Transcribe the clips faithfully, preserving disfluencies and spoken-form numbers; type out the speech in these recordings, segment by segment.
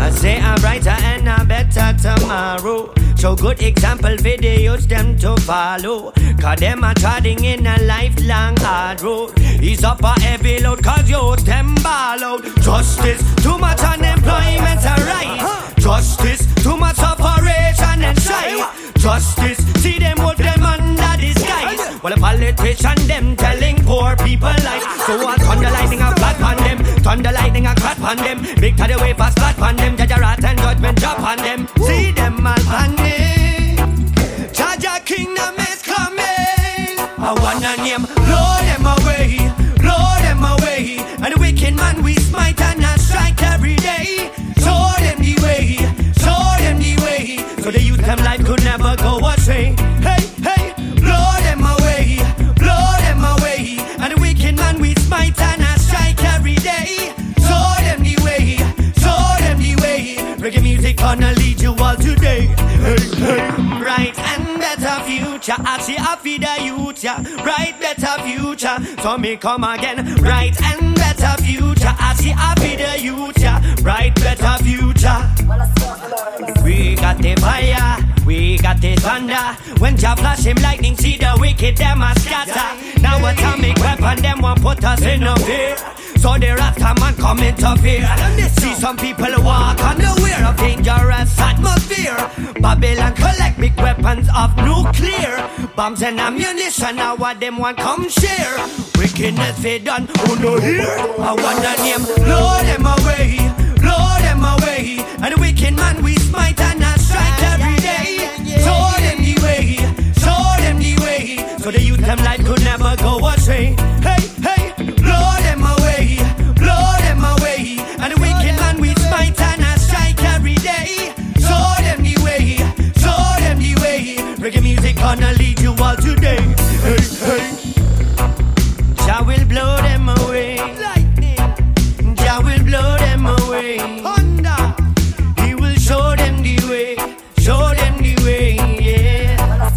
I say a brighter and a better tomorrow. So good example videos them to follow. Cause them are treading in a lifelong hard road. Ease up a heavy load cause youth them ball out. Justice, too much unemployment and right. Justice, too much separation and strife. Justice, see them with them under disguise. Well the politician them telling poor people lies. So I thunder lightning a flat on them. Thunder lightning a crack on them. Big to the way fast flat on them. Judge a rat and judgment drop on them. See them all panic. Judge a kingdom is coming. I wanna name, blow them away, blow them away. And the wicked man we smite and I strike every day. Show them the way, show them the way. So the youth them life could never go astray. Hey, hey, blow them away, blow them away. And the wicked man we smite and I strike every day. Show them the way, show them the way. Reggae music gonna lead you all today. Hey, hey. Right and better future. I see I feed the youth, yeah. Right, better future. So me come again. Right and better future. I see I feed the youth, yeah. Right, better future. We got the fire, we got the thunder. When Jah flash him lightning, see the wicked them a scatter. Now atomic weapon them want put us in a fear. So the Rasta man come interfere. See some people walk unaware of dangerous atmosphere. Babylon collect big weapons of nuclear. Bombs and ammunition, now what them want come share. Wickedness they done, who no hear. I wanna name, blow them away, blow them away. And the wicked man we smite and I strike every day. Show them the way, show them the way. So the youth them life could never go astray. Hey, hey, blow them away, blow them away. And the wicked man we smite and I strike every day. Show them the way, show them the way. Reggae music gonna lead you all today. Hey, hey. Jah will blow them away. Lightning. Jah will blow them away. Thunder. He will show them the way, show them the way, yeah.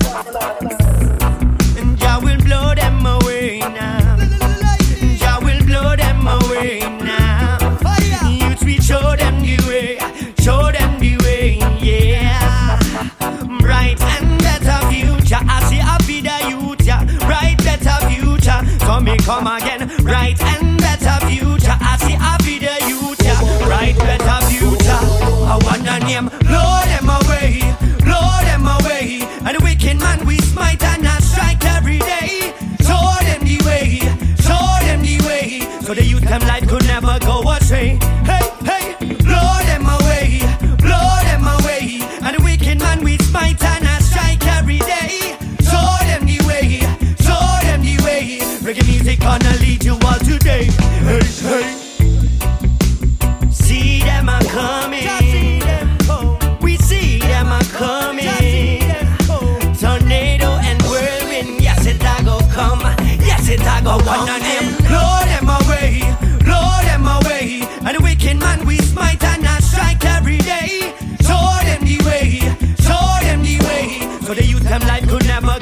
And Jah will blow them away now. Jah will blow them away now. Youth we show them the way, show them the way, yeah. Bright and better future. I see I feed the youth, yeah. Bright better future. So me come again. Bright and better future. I see I feed the youth, yeah. Bright better future. I wanna name, blow them away, blow them away. And the wicked man we smite and I strike every day. Show them the way, show them the way. So the youth them life could never go astray. Hey, hey, blow them away, blow them away. And the wicked man we smite and I strike every day. Show them the way, show them the way. Reggae music gonna lead you all today. Hey, hey. See them a coming, we see them a coming. Tornado and whirlwind, yes it a go come, yes it a go come. Blow them away, blow them away. And the wicked man we smite and I strike every day. Show them the way, show them the way. So the youth them life could never